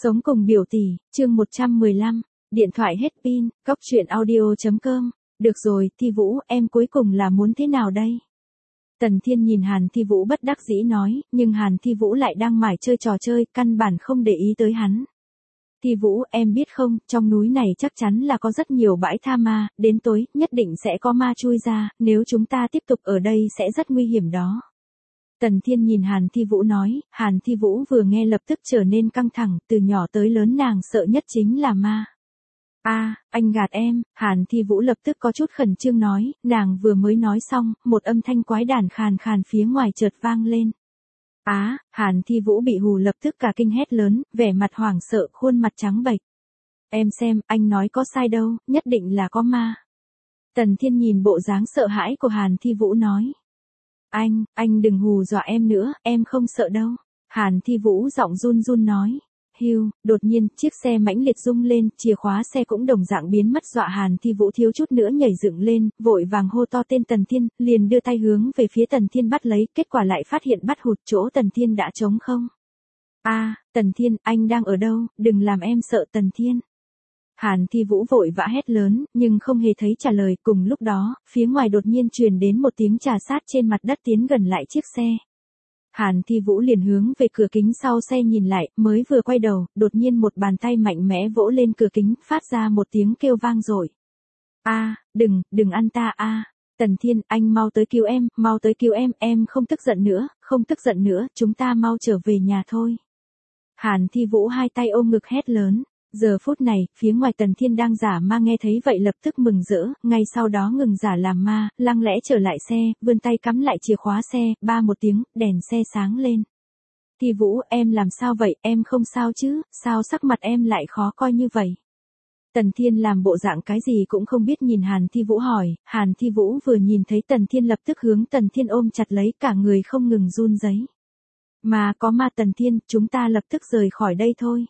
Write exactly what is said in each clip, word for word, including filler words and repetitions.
Sống cùng biểu tỷ, chương một trăm mười lăm, điện thoại hết pin, cốc truyện audio.com, được rồi, Thi Vũ, em cuối cùng là muốn thế nào đây? Tần Thiên nhìn Hàn Thi Vũ bất đắc dĩ nói, nhưng Hàn Thi Vũ lại đang mải chơi trò chơi, căn bản không để ý tới hắn. Thi Vũ, em biết không, trong núi này chắc chắn là có rất nhiều bãi tha ma, đến tối, nhất định sẽ có ma chui ra, nếu chúng ta tiếp tục ở đây sẽ rất nguy hiểm đó. Tần Thiên nhìn Hàn Thi Vũ nói, Hàn Thi Vũ vừa nghe lập tức trở nên căng thẳng, từ nhỏ tới lớn nàng sợ nhất chính là ma. A, à, anh gạt em, Hàn Thi Vũ lập tức có chút khẩn trương nói, nàng vừa mới nói xong, một âm thanh quái đản khàn khàn phía ngoài chợt vang lên. Á, à, Hàn Thi Vũ bị hù lập tức cả kinh hét lớn, vẻ mặt hoảng sợ, khuôn mặt trắng bệch. Em xem, anh nói có sai đâu, nhất định là có ma. Tần Thiên nhìn bộ dáng sợ hãi của Hàn Thi Vũ nói. Anh, anh đừng hù dọa em nữa, em không sợ đâu. Hàn Thi Vũ giọng run run nói. Hiu, đột nhiên, chiếc xe mãnh liệt rung lên, chìa khóa xe cũng đồng dạng biến mất dọa Hàn Thi Vũ thiếu chút nữa nhảy dựng lên, vội vàng hô to tên Tần Thiên, liền đưa tay hướng về phía Tần Thiên bắt lấy, kết quả lại phát hiện bắt hụt chỗ Tần Thiên đã trống không. A, à, Tần Thiên, anh đang ở đâu, đừng làm em sợ Tần Thiên. Hàn Thi Vũ vội vã hét lớn, nhưng không hề thấy trả lời, cùng lúc đó, phía ngoài đột nhiên truyền đến một tiếng trà sát trên mặt đất tiến gần lại chiếc xe. Hàn Thi Vũ liền hướng về cửa kính sau xe nhìn lại, mới vừa quay đầu, đột nhiên một bàn tay mạnh mẽ vỗ lên cửa kính, phát ra một tiếng kêu vang dội. A, à, đừng, đừng ăn ta a. À. Tần Thiên, anh mau tới cứu em, mau tới cứu em, em không tức giận nữa, không tức giận nữa, chúng ta mau trở về nhà thôi. Hàn Thi Vũ hai tay ôm ngực hét lớn. Giờ phút này, phía ngoài Tần Thiên đang giả ma nghe thấy vậy lập tức mừng rỡ, ngay sau đó ngừng giả làm ma, lặng lẽ trở lại xe, vươn tay cắm lại chìa khóa xe, ba một tiếng, đèn xe sáng lên. Thi Vũ, em làm sao vậy, em không sao chứ, sao sắc mặt em lại khó coi như vậy? Tần Thiên làm bộ dạng cái gì cũng không biết nhìn Hàn Thi Vũ hỏi, Hàn Thi Vũ vừa nhìn thấy Tần Thiên lập tức hướng Tần Thiên ôm chặt lấy, cả người không ngừng run rẩy. Mà có ma Tần Thiên, chúng ta lập tức rời khỏi đây thôi.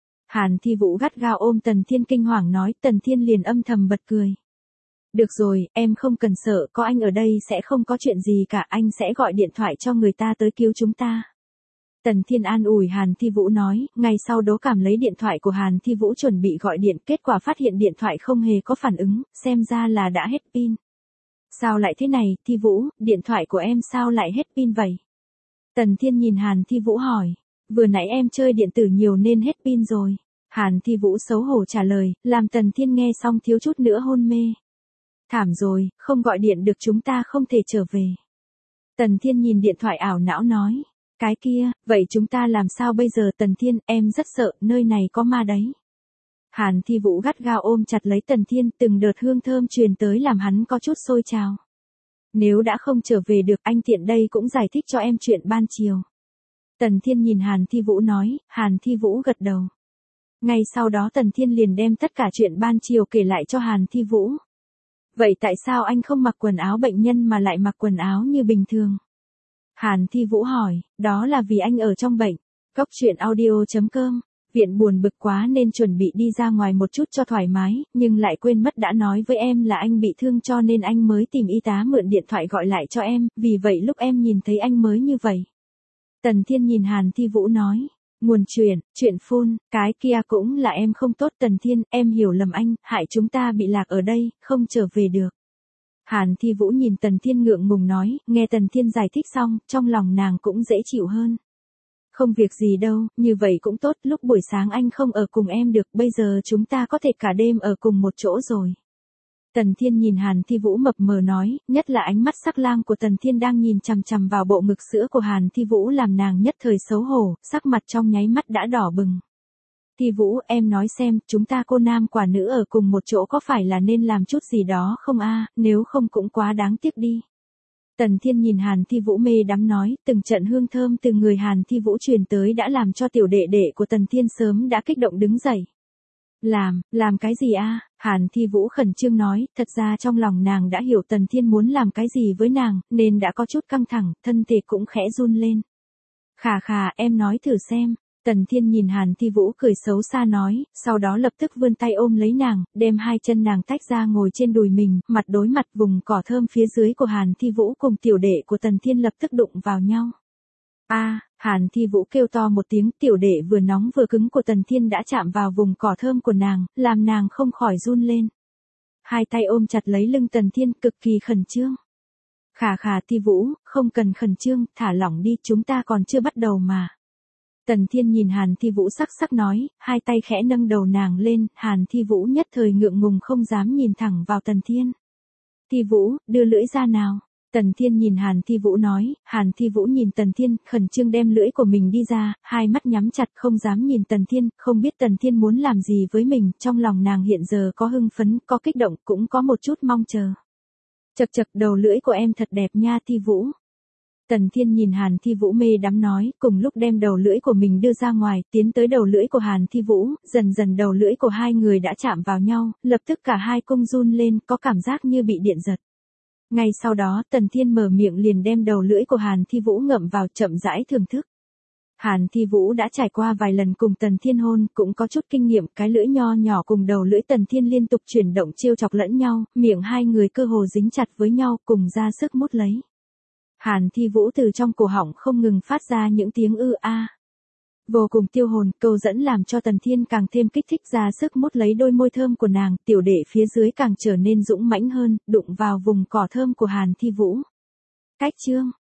Hàn Thi Vũ gắt gao ôm Tần Thiên kinh hoàng nói, Tần Thiên liền âm thầm bật cười. Được rồi, em không cần sợ, có anh ở đây sẽ không có chuyện gì cả, anh sẽ gọi điện thoại cho người ta tới cứu chúng ta. Tần Thiên an ủi Hàn Thi Vũ nói, ngay sau đó cảm lấy điện thoại của Hàn Thi Vũ chuẩn bị gọi điện, kết quả phát hiện điện thoại không hề có phản ứng, xem ra là đã hết pin. Sao lại thế này, Thi Vũ, điện thoại của em sao lại hết pin vậy? Tần Thiên nhìn Hàn Thi Vũ hỏi. Vừa nãy em chơi điện tử nhiều nên hết pin rồi. Hàn Thi Vũ xấu hổ trả lời, làm Tần Thiên nghe xong thiếu chút nữa hôn mê. Thảm rồi, không gọi điện được chúng ta không thể trở về. Tần Thiên nhìn điện thoại ảo não nói. Cái kia, vậy chúng ta làm sao bây giờ Tần Thiên, em rất sợ, nơi này có ma đấy. Hàn Thi Vũ gắt gao ôm chặt lấy Tần Thiên, từng đợt hương thơm truyền tới làm hắn có chút sôi trào. Nếu đã không trở về được, anh tiện đây cũng giải thích cho em chuyện ban chiều. Tần Thiên nhìn Hàn Thi Vũ nói, Hàn Thi Vũ gật đầu. Ngay sau đó Tần Thiên liền đem tất cả chuyện ban chiều kể lại cho Hàn Thi Vũ. Vậy tại sao anh không mặc quần áo bệnh nhân mà lại mặc quần áo như bình thường? Hàn Thi Vũ hỏi, đó là vì anh ở trong bệnh. Cốc truyện audio.com, Viện buồn bực quá nên chuẩn bị đi ra ngoài một chút cho thoải mái, nhưng lại quên mất đã nói với em là anh bị thương cho nên anh mới tìm y tá mượn điện thoại gọi lại cho em, vì vậy lúc em nhìn thấy anh mới như vậy. Tần Thiên nhìn Hàn Thi Vũ nói, nguồn chuyện, chuyện phun, cái kia cũng là em không tốt Tần Thiên, em hiểu lầm anh, hại chúng ta bị lạc ở đây, không trở về được. Hàn Thi Vũ nhìn Tần Thiên ngượng ngùng nói, nghe Tần Thiên giải thích xong, trong lòng nàng cũng dễ chịu hơn. Không việc gì đâu, như vậy cũng tốt, lúc buổi sáng anh không ở cùng em được, bây giờ chúng ta có thể cả đêm ở cùng một chỗ rồi. Tần Thiên nhìn Hàn Thi Vũ mập mờ nói, nhất là ánh mắt sắc lang của Tần Thiên đang nhìn chằm chằm vào bộ ngực sữa của Hàn Thi Vũ làm nàng nhất thời xấu hổ, sắc mặt trong nháy mắt đã đỏ bừng. Thi Vũ, em nói xem, chúng ta cô nam quả nữ ở cùng một chỗ có phải là nên làm chút gì đó không a, nếu không cũng quá đáng tiếc đi. Tần Thiên nhìn Hàn Thi Vũ mê đắm nói, từng trận hương thơm từ người Hàn Thi Vũ truyền tới đã làm cho tiểu đệ đệ của Tần Thiên sớm đã kích động đứng dậy. Làm, làm cái gì a? Hàn Thi Vũ khẩn trương nói, thật ra trong lòng nàng đã hiểu Tần Thiên muốn làm cái gì với nàng, nên đã có chút căng thẳng, thân thể cũng khẽ run lên. Khà khà, em nói thử xem. Tần Thiên nhìn Hàn Thi Vũ cười xấu xa nói, sau đó lập tức vươn tay ôm lấy nàng, đem hai chân nàng tách ra ngồi trên đùi mình, mặt đối mặt vùng cỏ thơm phía dưới của Hàn Thi Vũ cùng tiểu đệ của Tần Thiên lập tức đụng vào nhau. A, Hàn Thi Vũ kêu to một tiếng, tiểu đệ vừa nóng vừa cứng của Tần Thiên đã chạm vào vùng cỏ thơm của nàng, làm nàng không khỏi run lên. Hai tay ôm chặt lấy lưng Tần Thiên, cực kỳ khẩn trương. Khà khà Thi Vũ, không cần khẩn trương, thả lỏng đi, chúng ta còn chưa bắt đầu mà. Tần Thiên nhìn Hàn Thi Vũ sắc sắc nói, hai tay khẽ nâng đầu nàng lên, Hàn Thi Vũ nhất thời ngượng ngùng không dám nhìn thẳng vào Tần Thiên. Thi Vũ, đưa lưỡi ra nào. Tần Thiên nhìn Hàn Thi Vũ nói, Hàn Thi Vũ nhìn Tần Thiên, khẩn trương đem lưỡi của mình đi ra, hai mắt nhắm chặt không dám nhìn Tần Thiên, không biết Tần Thiên muốn làm gì với mình, trong lòng nàng hiện giờ có hưng phấn, có kích động, cũng có một chút mong chờ. Chật chật, đầu lưỡi của em thật đẹp nha Thi Vũ. Tần Thiên nhìn Hàn Thi Vũ mê đắm nói, cùng lúc đem đầu lưỡi của mình đưa ra ngoài, tiến tới đầu lưỡi của Hàn Thi Vũ, dần dần đầu lưỡi của hai người đã chạm vào nhau, lập tức cả hai cung run lên, có cảm giác như bị điện giật. Ngay sau đó, Tần Thiên mở miệng liền đem đầu lưỡi của Hàn Thi Vũ ngậm vào, chậm rãi thưởng thức. Hàn Thi Vũ đã trải qua vài lần cùng Tần Thiên hôn, cũng có chút kinh nghiệm, cái lưỡi nho nhỏ cùng đầu lưỡi Tần Thiên liên tục chuyển động trêu chọc lẫn nhau, miệng hai người cơ hồ dính chặt với nhau, cùng ra sức mút lấy. Hàn Thi Vũ từ trong cổ họng không ngừng phát ra những tiếng ư a. Vô cùng tiêu hồn, câu dẫn làm cho Tần Thiên càng thêm kích thích, ra sức mút lấy đôi môi thơm của nàng, tiểu đệ phía dưới càng trở nên dũng mãnh hơn, đụng vào vùng cỏ thơm của Hàn Thi Vũ. Cách chương